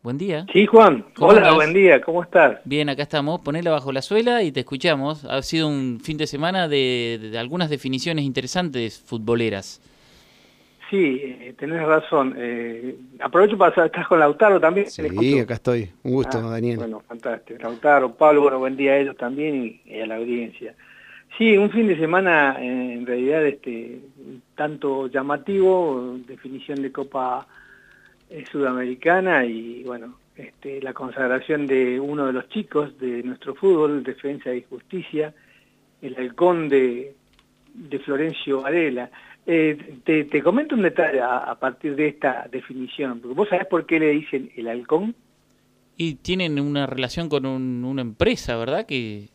Buen día. Sí, Juan. ¿Cómo Hola, andás? buen día. ¿Cómo estás? Bien, acá estamos. Ponela bajo la suela y te escuchamos. Ha sido un fin de semana de algunas definiciones interesantes futboleras. Sí, tenés razón. Aprovecho para saber, ¿estás con Lautaro también? ¿Le Sí, escucho? acá estoy. Un gusto, Ah, Daniel. bueno, fantástico. Lautaro, Pablo, bueno, buen día a ellos también y a la audiencia. Sí, un fin de semana en realidad tanto llamativo, definición de Copa Sudamericana y bueno, la consagración de uno de los chicos de nuestro fútbol, Defensa y Justicia, el halcón de Florencio Varela. Te comento un detalle a partir de esta definición, porque vos sabés por qué le dicen el halcón. Y tienen una relación con una empresa, ¿verdad? Que,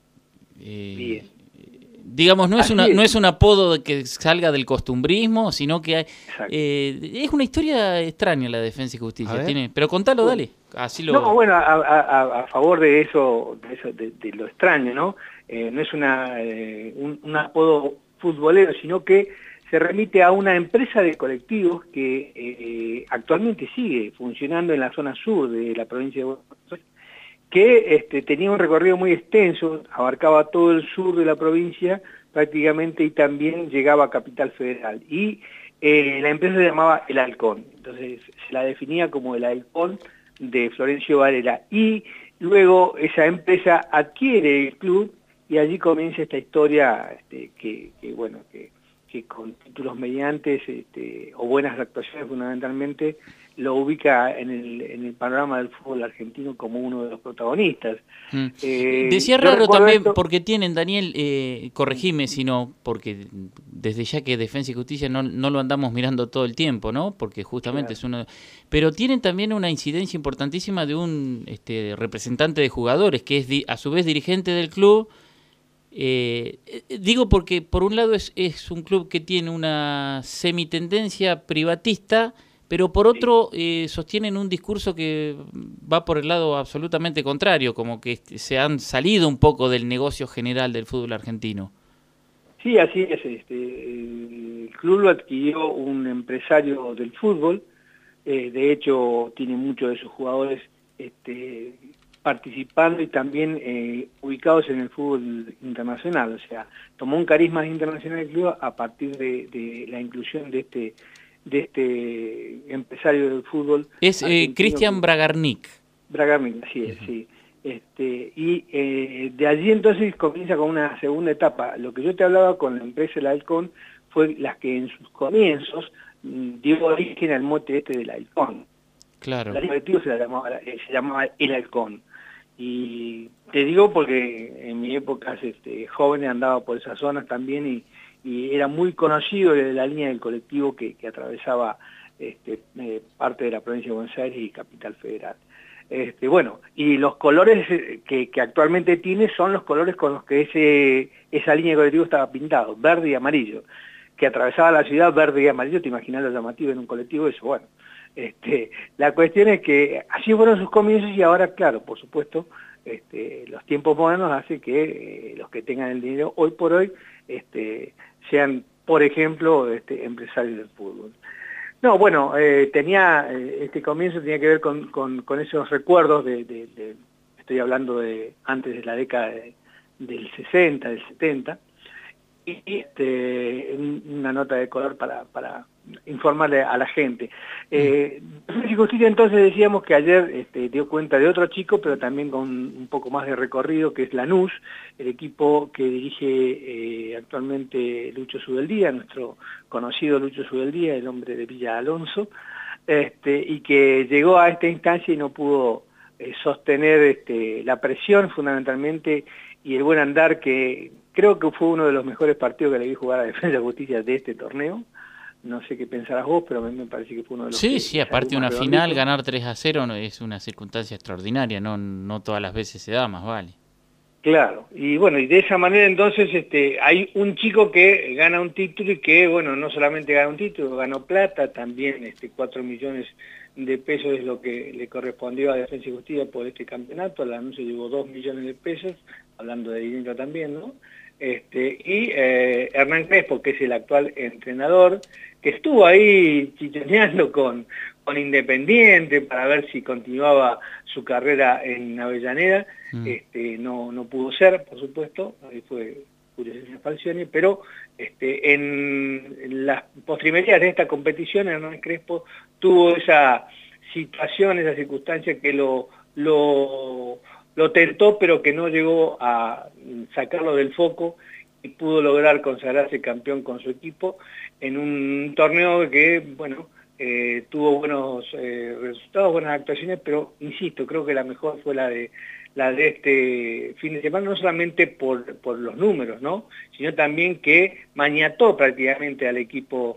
eh, Bien, digamos, así no es, es un apodo de que salga del costumbrismo, sino que exacto. es una historia extraña la Defensa y A Justicia. ver. Pero contalo, Bueno, dale. Así no, lo... bueno, a favor de eso, de lo extraño, ¿no? No es un apodo futbolero, sino que se remite a una empresa de colectivos que actualmente sigue funcionando en la zona sur de la provincia de Buenos Aires, que tenía un recorrido muy extenso, abarcaba todo el sur de la provincia prácticamente y también llegaba a Capital Federal. Y la empresa se llamaba El Halcón, entonces se la definía como El Halcón de Florencio Varela. Y luego esa empresa adquiere el club y allí comienza esta historia bueno, que con títulos mediantes o buenas actuaciones fundamentalmente lo ubica en el panorama del fútbol argentino como uno de los protagonistas. Mm. Decía Yo raro recuerdo también esto. porque tienen, Daniel, corregime si no, porque desde ya que Defensa y Justicia no lo andamos mirando todo el tiempo, ¿no? Porque justamente Claro. es uno... Pero tienen también una incidencia importantísima de un representante de jugadores, que es a su vez dirigente del club. Digo porque por un lado es un club que tiene una semitendencia privatista, pero por Sí. otro sostienen un discurso que va por el lado absolutamente contrario, como que se han salido un poco del negocio general del fútbol argentino. Sí, así es. El club lo adquirió un empresario del fútbol. De hecho, tiene muchos de sus jugadores participando y también ubicados en el fútbol internacional. O sea, tomó un carisma internacional del club a partir de la inclusión de este empresario del fútbol Es argentino Cristian Bragarnik. Bragarnik, así es, sí. De allí entonces comienza con una segunda etapa. Lo que yo te hablaba con la empresa El Halcón fue las que en sus comienzos dio origen al mote del Halcón. Claro. El colectivo se llamaba El Halcón. Y te digo porque en mi época joven andaba por esas zonas también y era muy conocido la línea del colectivo que atravesaba parte de la provincia de Buenos Aires y Capital Federal. Bueno, y los colores que actualmente tiene son los colores con los que esa línea de colectivo estaba pintado, verde y amarillo, que atravesaba la ciudad verde y amarillo. Te imaginas lo llamativo en un colectivo, eso, bueno. La cuestión es que así fueron sus comienzos y ahora, claro, por supuesto, los tiempos modernos hacen que los que tengan el dinero hoy por hoy sean, por ejemplo, empresarios del fútbol. No, bueno, este comienzo tenía que ver con esos recuerdos estoy hablando de antes de la década del 60, del 70, y una nota de color para informarle a la gente. Mm. Defensa y Justicia entonces decíamos que ayer dio cuenta de otro chico, pero también con un poco más de recorrido, que es Lanús, el equipo que dirige actualmente Lucho Subeldía, nuestro conocido Lucho Subeldía, el hombre de Villa Alonso, y que llegó a esta instancia y no pudo sostener la presión fundamentalmente y el buen andar, que creo que fue uno de los mejores partidos que le vi jugar a Defensa y Justicia de este torneo. No sé qué pensarás vos, pero a mí me parece que fue uno de los Sí, que sí, salió aparte de más una final, redondito. ganar 3-0 no, es una circunstancia extraordinaria, no todas las veces se da, más vale. Claro, y bueno, y de esa manera entonces hay un chico que gana un título y que, bueno, no solamente gana un título, ganó plata, también 4 millones de pesos es lo que le correspondió a Defensa y Justicia por este campeonato. La anuncio llevó 2 millones de pesos, hablando de dinero también, ¿no? Hernán Crespo, que es el actual entrenador, que estuvo ahí chichoneando con con Independiente para ver si continuaba su carrera en Avellaneda. No pudo ser, por supuesto, ahí fue Julio César Falcioni, pero en las postrimerías de esta competición Hernán Crespo tuvo esa situación, esa circunstancia que lo tentó, pero que no llegó a sacarlo del foco y pudo lograr consagrarse campeón con su equipo en un torneo que, bueno, tuvo buenos resultados, buenas actuaciones, pero insisto, creo que la mejor fue la de este fin de semana, no solamente por los números, ¿no?, sino también que maniató prácticamente al equipo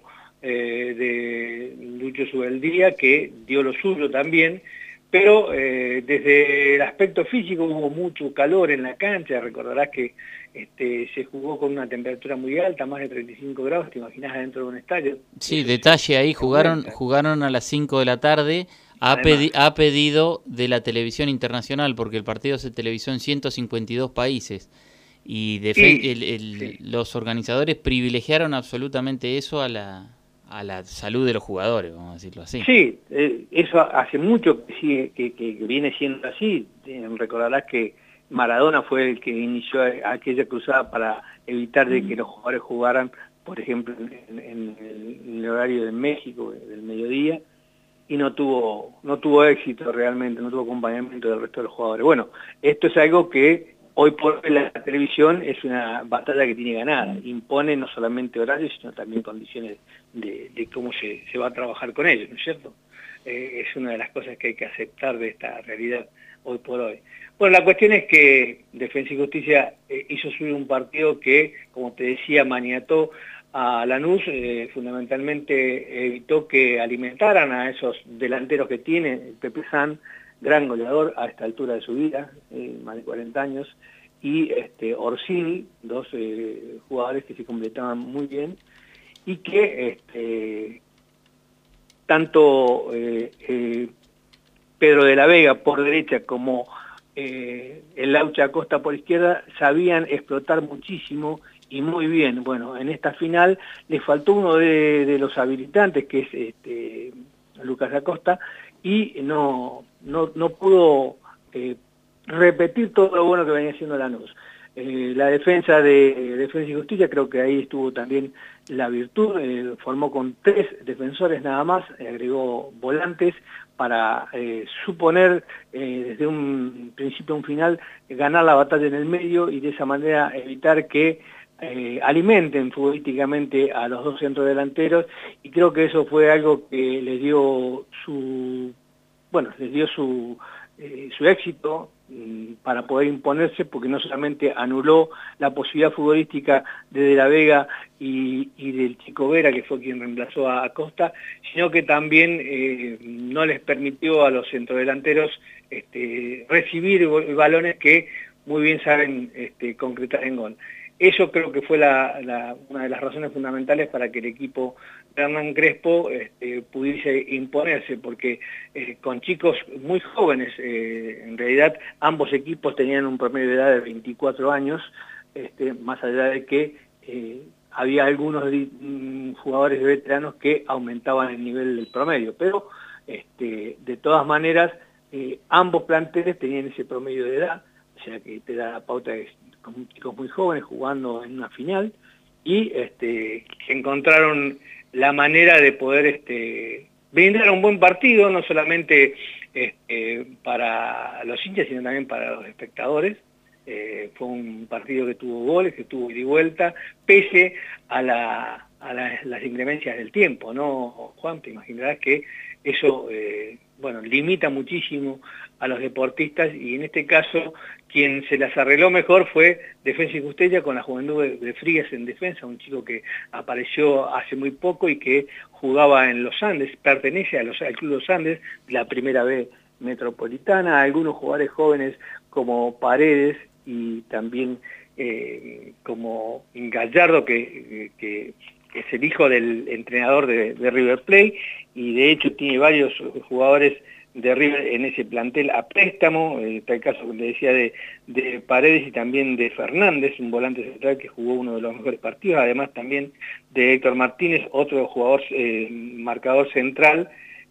de Lucho Subeldía, que dio lo suyo también, pero desde el aspecto físico hubo mucho calor en la cancha. Recordarás que se jugó con una temperatura muy alta, más de 35 grados, te imaginás dentro de un estadio. Sí, detalle ahí, jugaron a las 5 de la tarde, a pedido de la televisión internacional, porque el partido se televisó en 152 países, y los organizadores privilegiaron absolutamente eso a la salud de los jugadores, vamos a decirlo así. Sí, eso hace mucho que viene siendo así. Recordarás que Maradona fue el que inició aquella cruzada para evitar de que los jugadores jugaran, por ejemplo, en el horario de México, del mediodía, y no tuvo éxito realmente, no tuvo acompañamiento del resto de los jugadores. Bueno, esto es algo que hoy por hoy la televisión es una batalla que tiene ganada, impone no solamente horarios, sino también condiciones de cómo se va a trabajar con ellos, ¿no es cierto? Es una de las cosas que hay que aceptar de esta realidad hoy por hoy. Bueno, la cuestión es que Defensa y Justicia hizo subir un partido que, como te decía, maniató a Lanús, fundamentalmente evitó que alimentaran a esos delanteros que tiene Pepe San, gran goleador a esta altura de su vida, más de 40 años, y Orsini, dos jugadores que se completaban muy bien, y que tanto Pedro de la Vega por derecha como el Laucha Acosta por izquierda sabían explotar muchísimo y muy bien. Bueno, en esta final le faltó uno de los habilitantes, que es Lucas Acosta, y no pudo repetir todo lo bueno que venía haciendo Lanús. La defensa de Defensa y Justicia, creo que ahí estuvo también la virtud, formó con 3 defensores nada más, agregó volantes para suponer desde un principio a un final ganar la batalla en el medio y de esa manera evitar que alimenten futbolísticamente a los dos centrodelanteros, y creo que eso fue algo que les dio su éxito para poder imponerse, porque no solamente anuló la posibilidad futbolística de la Vega y del Chico Vera, que fue quien reemplazó a Acosta, sino que también no les permitió a los centrodelanteros recibir balones que muy bien saben concretar en gol. Eso creo que fue una de las razones fundamentales para que el equipo de Hernán Crespo pudiese imponerse, porque con chicos muy jóvenes, en realidad ambos equipos tenían un promedio de edad de 24 años, más allá de que había algunos jugadores veteranos que aumentaban el nivel del promedio, pero de todas maneras ambos planteles tenían ese promedio de edad, o sea que te da la pauta de con chicos muy jóvenes jugando en una final, y encontraron la manera de poder brindar un buen partido, no solamente para los hinchas, sino también para los espectadores. Fue un partido que tuvo goles, que tuvo ida y vuelta, pese a las inclemencias del tiempo, ¿no, Juan? Te imaginarás que eso limita muchísimo a los deportistas, y en este caso quien se las arregló mejor fue Defensa y Justicia, con la juventud de Frías en defensa, un chico que apareció hace muy poco y que jugaba en Los Andes, pertenece al Club Los Andes, la primera B metropolitana, algunos jugadores jóvenes como Paredes y también como Gallardo, que es el hijo del entrenador de River Plate, y de hecho tiene varios jugadores de River en ese plantel a préstamo. Está el caso que le decía de Paredes y también de Fernández, un volante central que jugó uno de los mejores partidos, además también de Héctor Martínez, otro jugador marcador central,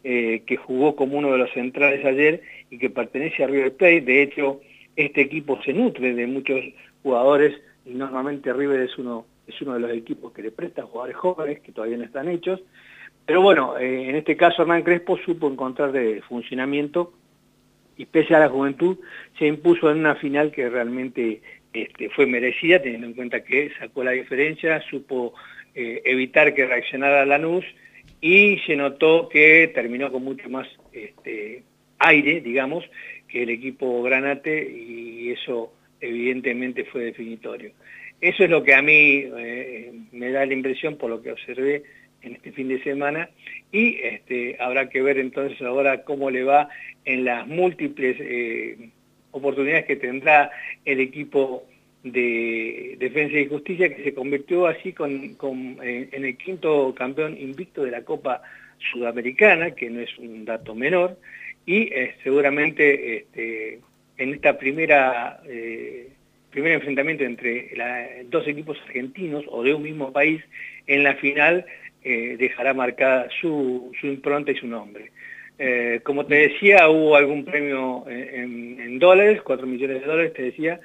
que jugó como uno de los centrales ayer y que pertenece a River Plate. De hecho, este equipo se nutre de muchos jugadores y normalmente River es uno de los equipos que le presta jugadores jóvenes que todavía no están hechos. Pero bueno, en este caso Hernán Crespo supo encontrar de funcionamiento y pese a la juventud se impuso en una final que realmente fue merecida, teniendo en cuenta que sacó la diferencia, supo evitar que reaccionara Lanús y se notó que terminó con mucho más aire, digamos, que el equipo Granate, y eso evidentemente fue definitorio. Eso es lo que a mí me da la impresión por lo que observé en este fin de semana, y habrá que ver entonces ahora cómo le va en las múltiples oportunidades que tendrá el equipo de Defensa y Justicia, que se convirtió así en el quinto campeón invicto de la Copa Sudamericana, que no es un dato menor, y seguramente en esta primer enfrentamiento entre dos equipos argentinos o de un mismo país, en la final dejará marcada su impronta y su nombre. Como te decía, hubo algún premio en dólares, 4 millones de dólares, te decía,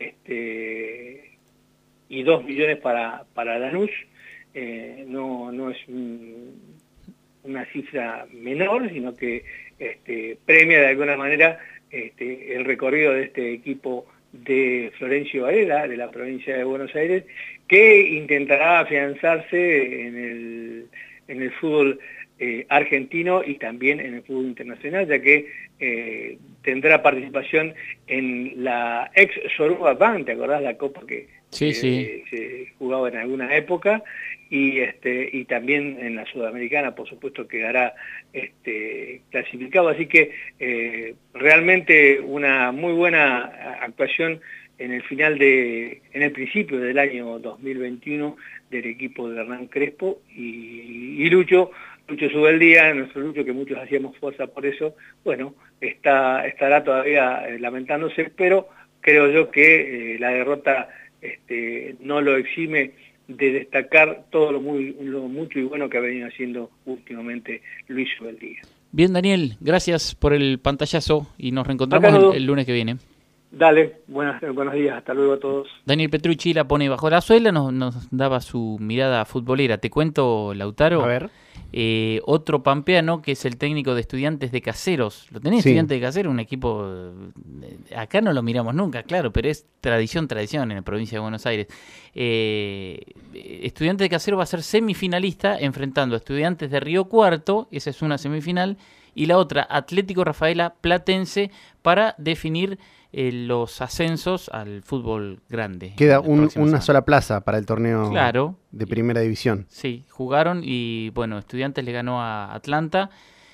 y 2 millones para Lanús. No es una cifra menor, sino que premia de alguna manera el recorrido de este equipo de Florencio Varela, de la provincia de Buenos Aires, que intentará afianzarse en el fútbol argentino y también en el fútbol internacional, ya que tendrá participación en la ex Soruga Bank, ¿te acordás la copa que se jugaba en alguna época? Y también en la Sudamericana, por supuesto, quedará clasificado. Así que realmente una muy buena actuación en el principio del año 2021 del equipo de Hernán Crespo y Lucho Subeldía, nuestro Lucho, que muchos hacíamos fuerza por eso, bueno, estará todavía lamentándose, pero creo yo que la derrota no lo exime de destacar todo lo mucho y bueno que ha venido haciendo últimamente Luis Subeldía. Bien, Daniel, gracias por el pantallazo y nos reencontramos el lunes que viene. Dale, buenos días, hasta luego a todos. Daniel Petrucci la pone bajo la suela, nos daba su mirada futbolera. Te cuento, Lautaro, a ver. Otro pampeano que es el técnico de Estudiantes de Caseros. ¿Lo tenés? Sí. Estudiantes de Caseros, un equipo, acá no lo miramos nunca, claro, pero es tradición en la provincia de Buenos Aires. Estudiantes de Caseros va a ser semifinalista enfrentando a Estudiantes de Río Cuarto, esa es una semifinal, y la otra, Atlético Rafaela Platense, para definir los ascensos al fútbol grande. Queda una sola plaza para el torneo de primera división. Sí, jugaron y bueno, Estudiantes le ganó a Atlanta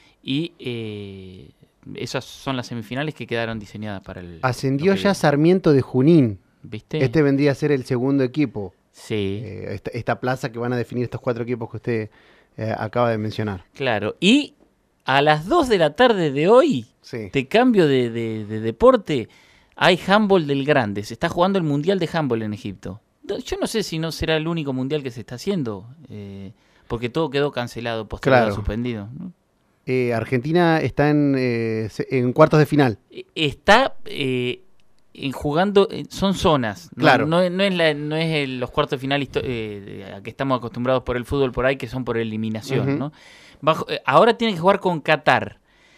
y esas son las semifinales que quedaron diseñadas para el... Ascendió ya Sarmiento de Junín. ¿Viste? Este vendría a ser el segundo equipo. Sí. Esta plaza que van a definir estos 4 equipos que usted acaba de mencionar. Claro, y a las 2 de la tarde de hoy, te cambio de deporte, hay handball del grande. Se está jugando el Mundial de Handball en Egipto. Yo no sé si no será el único mundial que se está haciendo, porque todo quedó cancelado, postergado, suspendido, ¿no? Argentina está en cuartos de final. Está jugando, son zonas, claro. No es los cuartos de final a que estamos acostumbrados por el fútbol por ahí, que son por eliminación, ¿no? Ahora tiene que jugar con Qatar.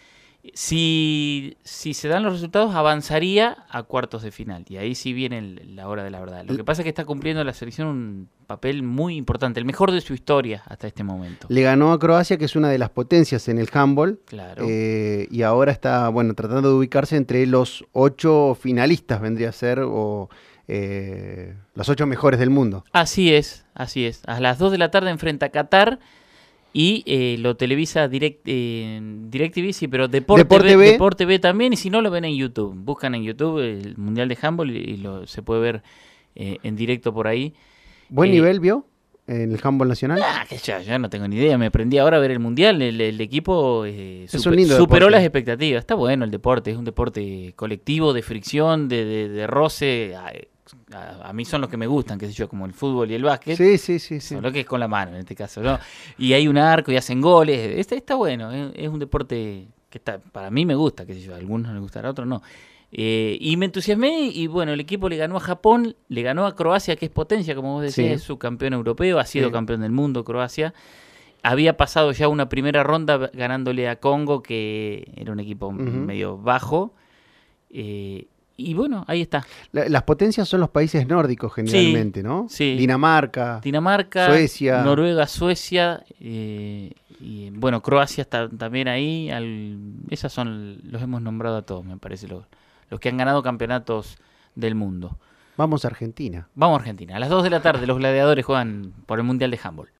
Si se dan los resultados, avanzaría a cuartos de final. Y ahí sí viene la hora de la verdad. Lo que pasa es que está cumpliendo la selección un papel muy importante, el mejor de su historia hasta este momento. Le ganó a Croacia, que es una de las potencias en el handball. Claro. Y ahora está tratando de ubicarse entre los 8 finalistas, vendría a ser, o los 8 mejores del mundo. Así es. A las 2 de la tarde enfrenta a Qatar. Y lo televisa DirecTV, sí, pero Deporte B también, y si no lo ven en YouTube. Buscan en YouTube el Mundial de Handball y se puede ver en directo por ahí. ¿Buen nivel vio en el handball nacional? Que ya no tengo ni idea, me aprendí ahora a ver el Mundial, el equipo superó deporte. Las expectativas. Está bueno el deporte, es un deporte colectivo, de fricción, de roce, a mí son los que me gustan, qué sé yo, como el fútbol y el básquet. Sí. Solo que es con la mano en este caso, ¿no? Y hay un arco y hacen goles. Está bueno, es un deporte que para mí me gusta, qué sé yo, a algunos les gustará, a otros no. Y me entusiasmé y bueno, el equipo le ganó a Japón, le ganó a Croacia, que es potencia, como vos decías, es subcampeón europeo, ha sido campeón del mundo Croacia. Había pasado ya una primera ronda ganándole a Congo, que era un equipo medio bajo. Y bueno, ahí está. Las potencias son los países nórdicos generalmente, ¿no? Sí. Dinamarca, Suecia, Noruega, Suecia, y bueno, Croacia está también ahí. Esos los hemos nombrado a todos, me parece, los que han ganado campeonatos del mundo. Vamos a Argentina. Vamos a Argentina. A las 2 de la tarde los gladiadores juegan por el Mundial de Handball.